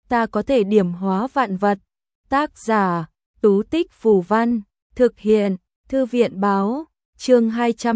ta có thể điểm hóa vạn vật. Tác giả, Tú Tích Phù Văn, thực hiện, Thư viện Báo, chương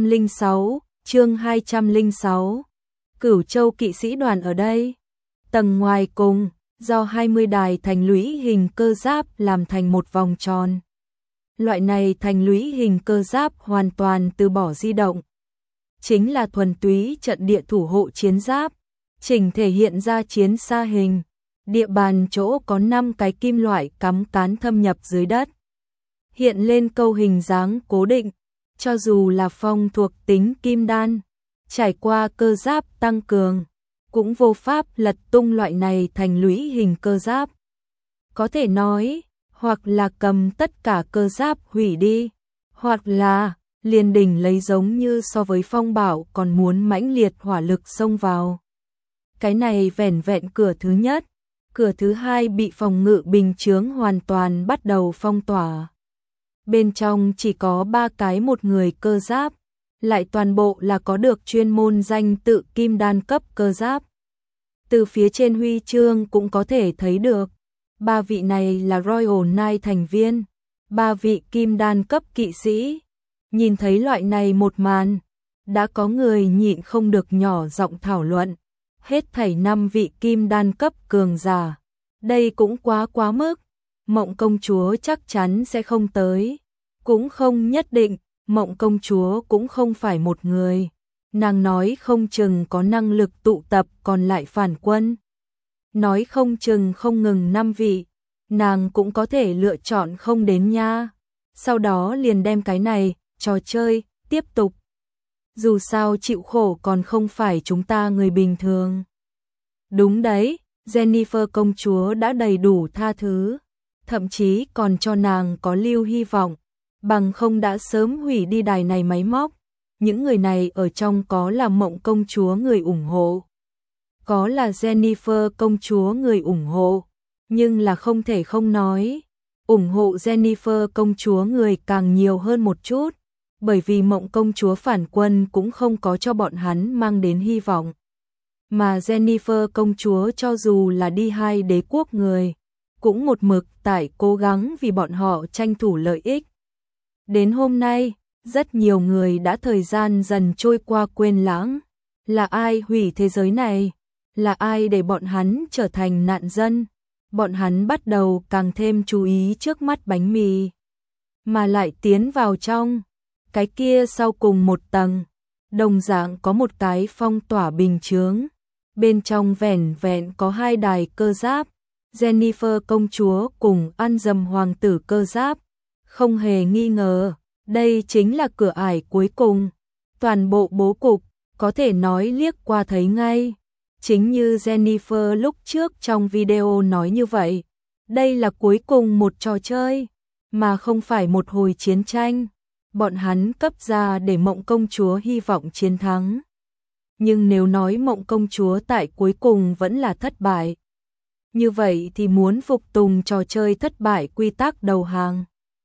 206, Cửu Châu kỵ sĩ đoàn ở đây. Tầng ngoài cùng, do 20 đài thành lũy hình cơ giáp làm thành một vòng tròn. Loại này thành lũy hình cơ giáp hoàn toàn từ bỏ di động. Chính là thuần túy trận địa thủ hộ chiến giáp, chỉnh thể hiện ra chiến xa hình. Địa bàn chỗ có 5 cái kim loại cắm cán thâm nhập dưới đất. Hiện lên câu hình dáng cố định, cho dù là phong thuộc tính kim đan, trải qua cơ giáp tăng cường, cũng vô pháp lật tung loại này thành lũy hình cơ giáp. Có thể nói, hoặc là cầm tất cả cơ giáp hủy đi, hoặc là liền đỉnh lấy giống như so với phong bảo còn muốn mãnh liệt hỏa lực xông vào. Cái này vẻn vẹn cửa thứ nhất, cửa thứ hai bị phòng ngự bình chướng hoàn toàn bắt đầu phong tỏa. Bên trong chỉ có 3 cái một người cơ giáp, lại toàn bộ là có được chuyên môn danh tự kim đan cấp cơ giáp. Từ phía trên huy chương cũng có thể thấy được, 3 vị này là Royal Knight thành viên, 3 vị kim đan cấp kỵ sĩ. Nhìn thấy loại này một màn, đã có người nhịn không được nhỏ giọng thảo luận, hết thảy 5 vị kim đan cấp cường giả. Đây cũng quá mức, Mộng công chúa chắc chắn sẽ không tới, cũng không nhất định, Mộng công chúa cũng không phải một người. Nàng nói không chừng có năng lực tụ tập còn lại phản quân. Nói không chừng không ngừng 5 vị, nàng cũng có thể lựa chọn không đến nha. Sau đó liền đem cái này, trò chơi, tiếp tục. Dù sao chịu khổ còn không phải chúng ta người bình thường. Đúng đấy, Jennifer công chúa đã đầy đủ tha thứ, thậm chí còn cho nàng có lưu hy vọng, bằng không đã sớm hủy đi đài này máy móc. Những người này ở trong có là Mộng công chúa người ủng hộ, có là Jennifer công chúa người ủng hộ, nhưng là không thể không nói, ủng hộ Jennifer công chúa người càng nhiều hơn một chút, bởi vì Mộng công chúa phản quân cũng không có cho bọn hắn mang đến hy vọng. Mà Jennifer công chúa cho dù là đi 2 đế quốc người, cũng một mực tại cố gắng vì bọn họ tranh thủ lợi ích. Đến hôm nay, rất nhiều người đã thời gian dần trôi qua quên lãng. Là ai hủy thế giới này? Là ai để bọn hắn trở thành nạn dân? Bọn hắn bắt đầu càng thêm chú ý trước mắt bánh mì, mà lại tiến vào trong. Cái kia sau cùng một tầng, đồng dạng có một cái phong tỏa bình chướng. Bên trong vẻn vẹn có 2 đài cơ giáp, Jennifer công chúa cùng Ăn Dầm hoàng tử cơ giáp. Không hề nghi ngờ, đây chính là cửa ải cuối cùng. Toàn bộ bố cục, có thể nói liếc qua thấy ngay. Chính như Jennifer lúc trước trong video nói như vậy, đây là cuối cùng một trò chơi, mà không phải một hồi chiến tranh. Bọn hắn cấp ra để Mộng công chúa hy vọng chiến thắng. Nhưng nếu nói Mộng công chúa tại cuối cùng vẫn là thất bại, như vậy thì muốn phục tùng trò chơi thất bại quy tắc đầu hàng.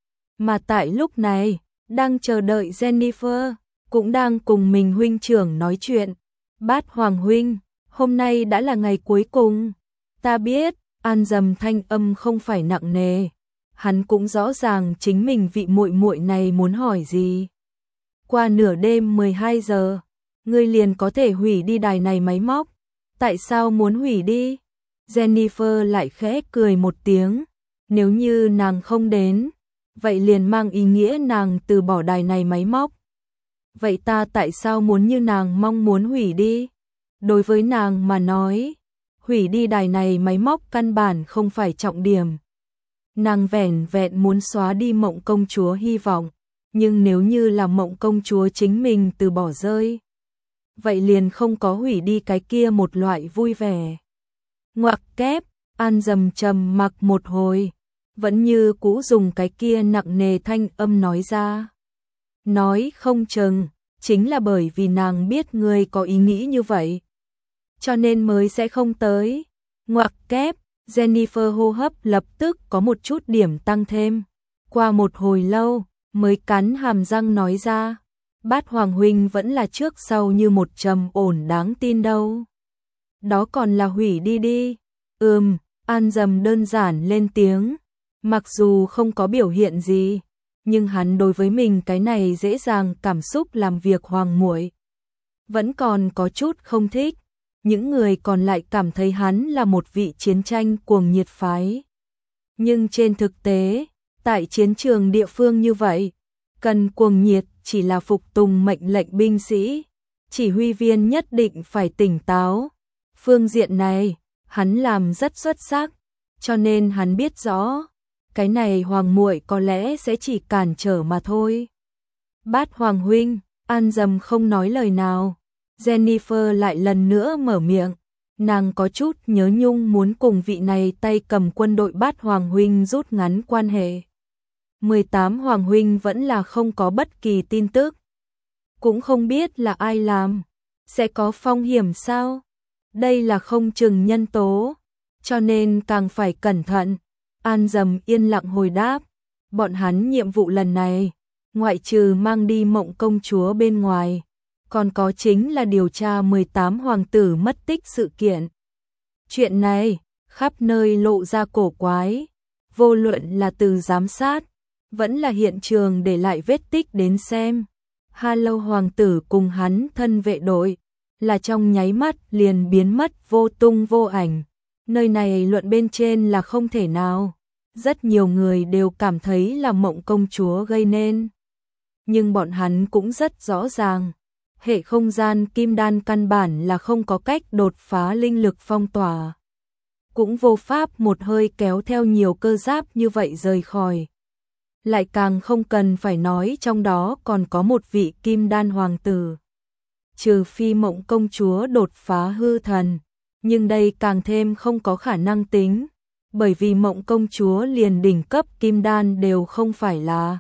Mà tại lúc này, đang chờ đợi Jennifer, cũng đang cùng mình huynh trưởng nói chuyện. Bát Hoàng huynh, hôm nay đã là ngày cuối cùng. Ta biết, An Dầm thanh âm không phải nặng nề. Hắn cũng rõ ràng chính mình vị muội muội này muốn hỏi gì. Qua nửa đêm 12 giờ, ngươi liền có thể hủy đi đài này máy móc. Tại sao muốn hủy đi? Jennifer lại khẽ cười một tiếng. Nếu như nàng không đến, vậy liền mang ý nghĩa nàng từ bỏ đài này máy móc. Vậy ta tại sao muốn như nàng mong muốn hủy đi? Đối với nàng mà nói, hủy đi đài này máy móc căn bản không phải trọng điểm. Nàng vẻn vẹn muốn xóa đi Mộng công chúa hy vọng, nhưng nếu như là Mộng công chúa chính mình từ bỏ rơi, vậy liền không có hủy đi cái kia một loại vui vẻ. Ngoặc kép, An Dầm trầm mặc một hồi, vẫn như cũ dùng cái kia nặng nề thanh âm nói ra. Nói không chừng, chính là bởi vì nàng biết ngươi có ý nghĩ như vậy, cho nên mới sẽ không tới. Ngoặc kép, Jennifer hô hấp lập tức có một chút điểm tăng thêm. Qua một hồi lâu, mới cắn hàm răng nói ra. Bát Hoàng huynh vẫn là trước sau như một trầm ổn đáng tin đâu. Đó còn là hủy đi đi. An Dầm đơn giản lên tiếng, mặc dù không có biểu hiện gì, nhưng hắn đối với mình cái này dễ dàng cảm xúc làm việc hoàng muội vẫn còn có chút không thích. Những người còn lại cảm thấy hắn là một vị chiến tranh cuồng nhiệt phái. Nhưng trên thực tế, tại chiến trường địa phương như vậy, cần cuồng nhiệt chỉ là phục tùng mệnh lệnh binh sĩ, chỉ huy viên nhất định phải tỉnh táo. Phương diện này, hắn làm rất xuất sắc, cho nên hắn biết rõ, cái này hoàng muội có lẽ sẽ chỉ cản trở mà thôi. Bát hoàng huynh, An Dầm không nói lời nào. Jennifer lại lần nữa mở miệng, nàng có chút nhớ nhung muốn cùng vị này tay cầm quân đội Bát hoàng huynh rút ngắn quan hệ. 18 hoàng huynh vẫn là không có bất kỳ tin tức, cũng không biết là ai làm, sẽ có phong hiểm sao? Đây là không chừng nhân tố, cho nên càng phải cẩn thận. An Dầm yên lặng hồi đáp, bọn hắn nhiệm vụ lần này, ngoại trừ mang đi Mộng công chúa bên ngoài, còn có chính là điều tra 18 hoàng tử mất tích sự kiện. Chuyện này, khắp nơi lộ ra cổ quái, vô luận là từ giám sát, vẫn là hiện trường để lại vết tích đến xem. Hello hoàng tử cùng hắn thân vệ đội, là trong nháy mắt liền biến mất vô tung vô ảnh. Nơi này luận bên trên là không thể nào. Rất nhiều người đều cảm thấy là Mộng công chúa gây nên. Nhưng bọn hắn cũng rất rõ ràng, hệ không gian kim đan căn bản là không có cách đột phá linh lực phong tỏa. Cũng vô pháp một hơi kéo theo nhiều cơ giáp như vậy rời khỏi. Lại càng không cần phải nói trong đó còn có một vị kim đan hoàng tử. Trừ phi Mộng công chúa đột phá hư thần, nhưng đây càng thêm không có khả năng tính, bởi vì Mộng công chúa liền đỉnh cấp kim đan đều không phải là.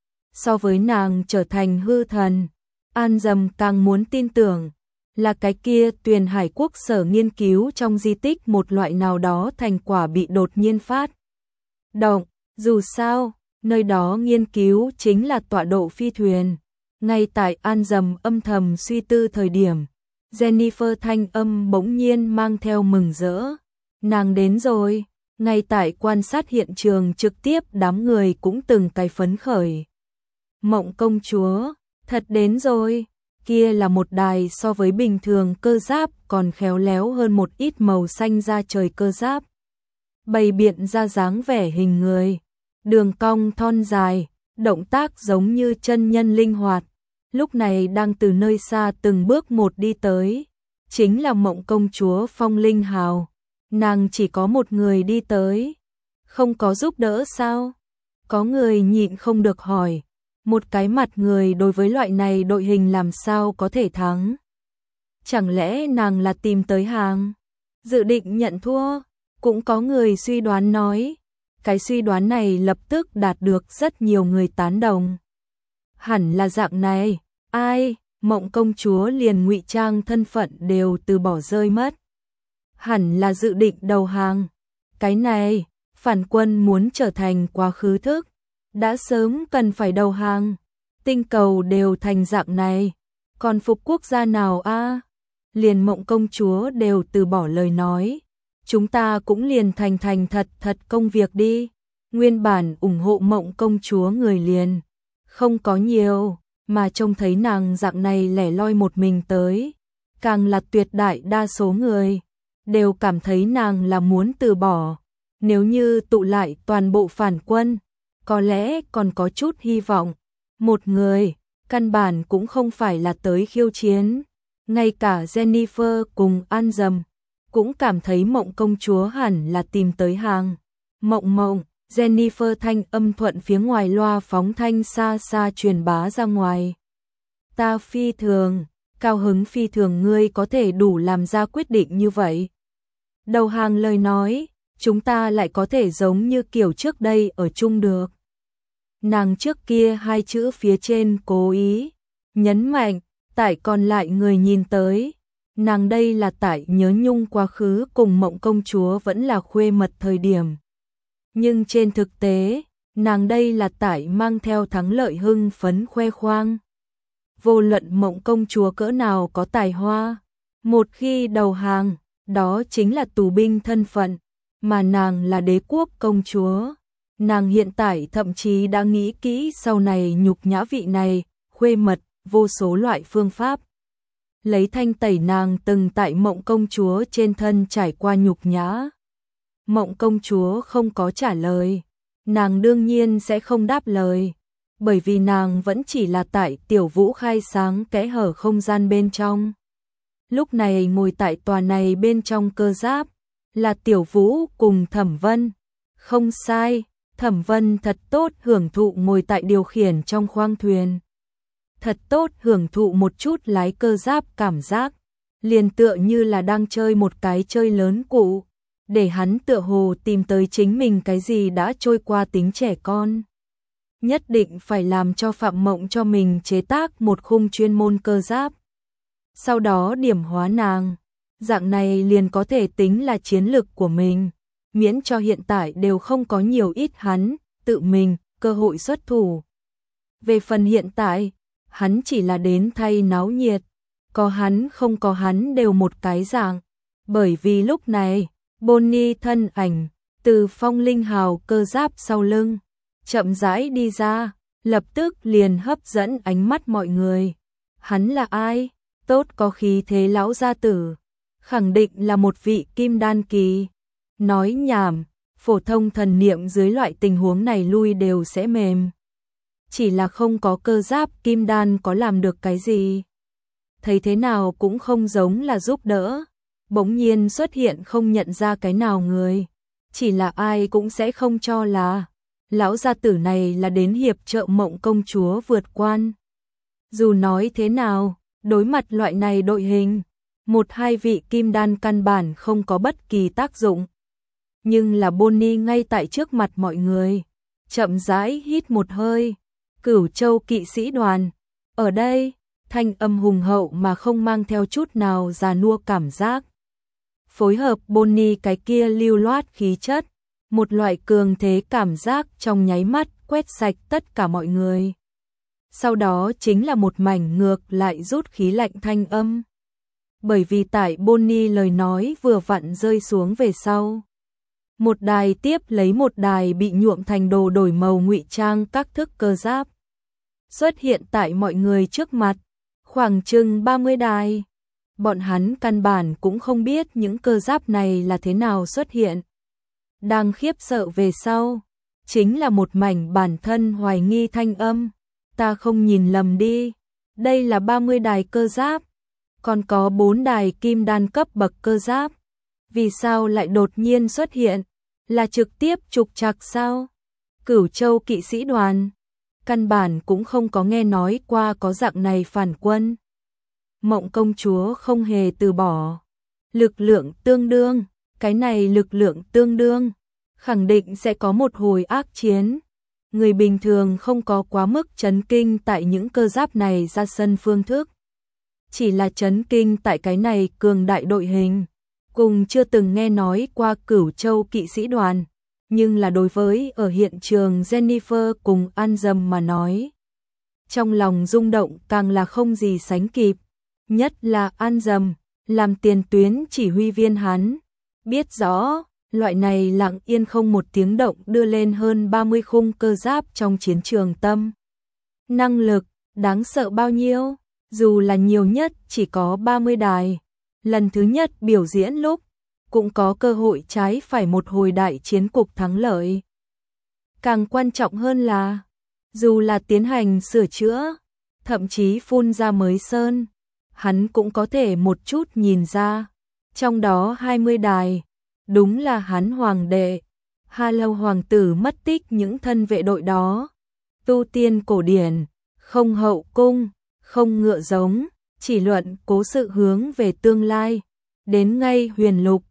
So với nàng trở thành hư thần, An Dầm càng muốn tin tưởng là cái kia Tuyền Hải Quốc sở nghiên cứu trong di tích một loại nào đó thành quả bị đột nhiên phát động. Dù sao, nơi đó nghiên cứu chính là tọa độ phi thuyền. Ngay tại An Dầm âm thầm suy tư thời điểm, Jennifer thanh âm bỗng nhiên mang theo mừng rỡ. Nàng đến rồi. Ngay tại quan sát hiện trường trực tiếp đám người cũng từng cái phấn khởi. Mộng công chúa, thật đến rồi. Kia là một đài so với bình thường cơ giáp còn khéo léo hơn một ít màu xanh da trời cơ giáp. Bày biện ra dáng vẻ hình người, đường cong thon dài, động tác giống như chân nhân linh hoạt. Lúc này đang từ nơi xa từng bước một đi tới, chính là Mộng công chúa Phong Linh Hào. Nàng chỉ có một người đi tới, không có giúp đỡ sao? Có người nhịn không được hỏi, một cái mặt người đối với loại này đội hình làm sao có thể thắng? Chẳng lẽ nàng là tìm tới hàng, dự định nhận thua? Cũng có người suy đoán nói, cái suy đoán này lập tức đạt được rất nhiều người tán đồng. Hẳn là dạng này, ai, Mộng công chúa liền ngụy trang thân phận đều từ bỏ rơi mất. Hẳn là dự định đầu hàng. Cái này, phản quân muốn trở thành quá khứ thức, đã sớm cần phải đầu hàng. Tinh cầu đều thành dạng này, còn phục quốc gia nào a? Liền Mộng công chúa đều từ bỏ lời nói. Chúng ta cũng liền thành thật công việc đi. Nguyên bản ủng hộ Mộng công chúa người liền không có nhiều, mà trông thấy nàng dạng này lẻ loi một mình tới, càng là tuyệt đại đa số người đều cảm thấy nàng là muốn từ bỏ. Nếu như tụ lại toàn bộ phản quân, có lẽ còn có chút hy vọng. Một người, căn bản cũng không phải là tới khiêu chiến. Ngay cả Jennifer cùng An Dầm cũng cảm thấy Mộng công chúa hẳn là tìm tới hàng. Mộng, Jennifer thanh âm thuận phía ngoài loa phóng thanh xa xa truyền bá ra ngoài. Ta phi thường, cao hứng phi thường ngươi có thể đủ làm ra quyết định như vậy. Đầu hàng lời nói, chúng ta lại có thể giống như kiểu trước đây ở chung được. Nàng trước kia hai chữ phía trên cố ý nhấn mạnh, tại còn lại người nhìn tới, nàng đây là tại nhớ nhung quá khứ cùng Mộng công chúa vẫn là khuê mật thời điểm. Nhưng trên thực tế, nàng đây là tại mang theo thắng lợi hưng phấn khoe khoang. Vô luận Mộng công chúa cỡ nào có tài hoa, một khi đầu hàng, đó chính là tù binh thân phận, mà nàng là đế quốc công chúa. Nàng hiện tại thậm chí đã nghĩ kỹ sau này nhục nhã vị này, khuê mật, vô số loại phương pháp. Lấy thanh tẩy nàng từng tại Mộng công chúa trên thân trải qua nhục nhã. Mộng công chúa không có trả lời, nàng đương nhiên sẽ không đáp lời, bởi vì nàng vẫn chỉ là tại Tiểu Vũ khai sáng kẽ hở không gian bên trong. Lúc này ngồi tại tòa này bên trong cơ giáp, là Tiểu Vũ cùng Thẩm Vân. Không sai, Thẩm Vân thật tốt hưởng thụ ngồi tại điều khiển trong khoang thuyền. Thật tốt hưởng thụ một chút lái cơ giáp cảm giác, liền tựa như là đang chơi một cái chơi lớn cụ, để hắn tựa hồ tìm tới chính mình cái gì đã trôi qua tính trẻ con. Nhất định phải làm cho Phạm Mộng cho mình chế tác một khung chuyên môn cơ giáp. Sau đó điểm hóa nàng, dạng này liền có thể tính là chiến lực của mình, miễn cho hiện tại đều không có nhiều ít hắn, tự mình, cơ hội xuất thủ. Về phần hiện tại, hắn chỉ là đến thay náo nhiệt, có hắn không có hắn đều một cái dạng, bởi vì lúc này, Bonnie thân ảnh, từ Phong Linh Hào cơ giáp sau lưng, chậm rãi đi ra, lập tức liền hấp dẫn ánh mắt mọi người. Hắn là ai? Tốt có khí thế lão gia tử, khẳng định là một vị kim đan kỳ. Nói nhảm, phổ thông thần niệm dưới loại tình huống này lui đều sẽ mềm. Chỉ là không có cơ giáp kim đan có làm được cái gì. Thấy thế nào cũng không giống là giúp đỡ. Bỗng nhiên xuất hiện không nhận ra cái nào người. Chỉ là ai cũng sẽ không cho là lão gia tử này là đến hiệp trợ Mộng công chúa vượt quan. Dù nói thế nào, đối mặt loại này đội hình, một hai vị kim đan căn bản không có bất kỳ tác dụng. Nhưng là Bonnie ngay tại trước mặt mọi người, chậm rãi hít một hơi. Cửu Châu kỵ sĩ đoàn, ở đây, thanh âm hùng hậu mà không mang theo chút nào già nua cảm giác. Phối hợp Bonnie cái kia lưu loát khí chất, một loại cường thế cảm giác trong nháy mắt quét sạch tất cả mọi người. Sau đó chính là một mảnh ngược lại rút khí lạnh thanh âm. Bởi vì tại Bonnie lời nói vừa vặn rơi xuống về sau. Một đài tiếp lấy một đài bị nhuộm thành đồ đổi màu ngụy trang các thức cơ giáp. Xuất hiện tại mọi người trước mặt, khoảng chừng 30 đài. Bọn hắn căn bản cũng không biết những cơ giáp này là thế nào xuất hiện. Đang khiếp sợ về sau, chính là một mảnh bản thân hoài nghi thanh âm. Ta không nhìn lầm đi, đây là 30 đài cơ giáp, còn có 4 đài kim đan cấp bậc cơ giáp. Vì sao lại đột nhiên xuất hiện? Là trực tiếp trục trặc sao? Cửu Châu kỵ sĩ đoàn, căn bản cũng không có nghe nói qua có dạng này phản quân. Mộng công chúa không hề từ bỏ. Lực lượng tương đương, cái này lực lượng tương đương, khẳng định sẽ có một hồi ác chiến. Người bình thường không có quá mức chấn kinh tại những cơ giáp này ra sân phương thức. Chỉ là chấn kinh tại cái này cường đại đội hình, cùng chưa từng nghe nói qua Cửu Châu kỵ sĩ đoàn. Nhưng là đối với ở hiện trường Jennifer cùng Anzam mà nói, trong lòng rung động càng là không gì sánh kịp. Nhất là Anzam, làm tiền tuyến chỉ huy viên hắn, biết rõ, loại này lặng yên không một tiếng động đưa lên hơn 30 khung cơ giáp trong chiến trường tâm. Năng lực, đáng sợ bao nhiêu, dù là nhiều nhất chỉ có 30 đài. Lần thứ nhất biểu diễn lúc, cũng có cơ hội trái phải một hồi đại chiến cục thắng lợi. Càng quan trọng hơn là, dù là tiến hành sửa chữa, thậm chí phun ra mới sơn, hắn cũng có thể một chút nhìn ra. Trong đó 20 đài, đúng là hắn hoàng đệ, Hà Lâu hoàng tử mất tích những thân vệ đội đó. Tu tiên cổ điển, không hậu cung, không ngựa giống, chỉ luận cố sự hướng về tương lai. Đến ngay huyền lục,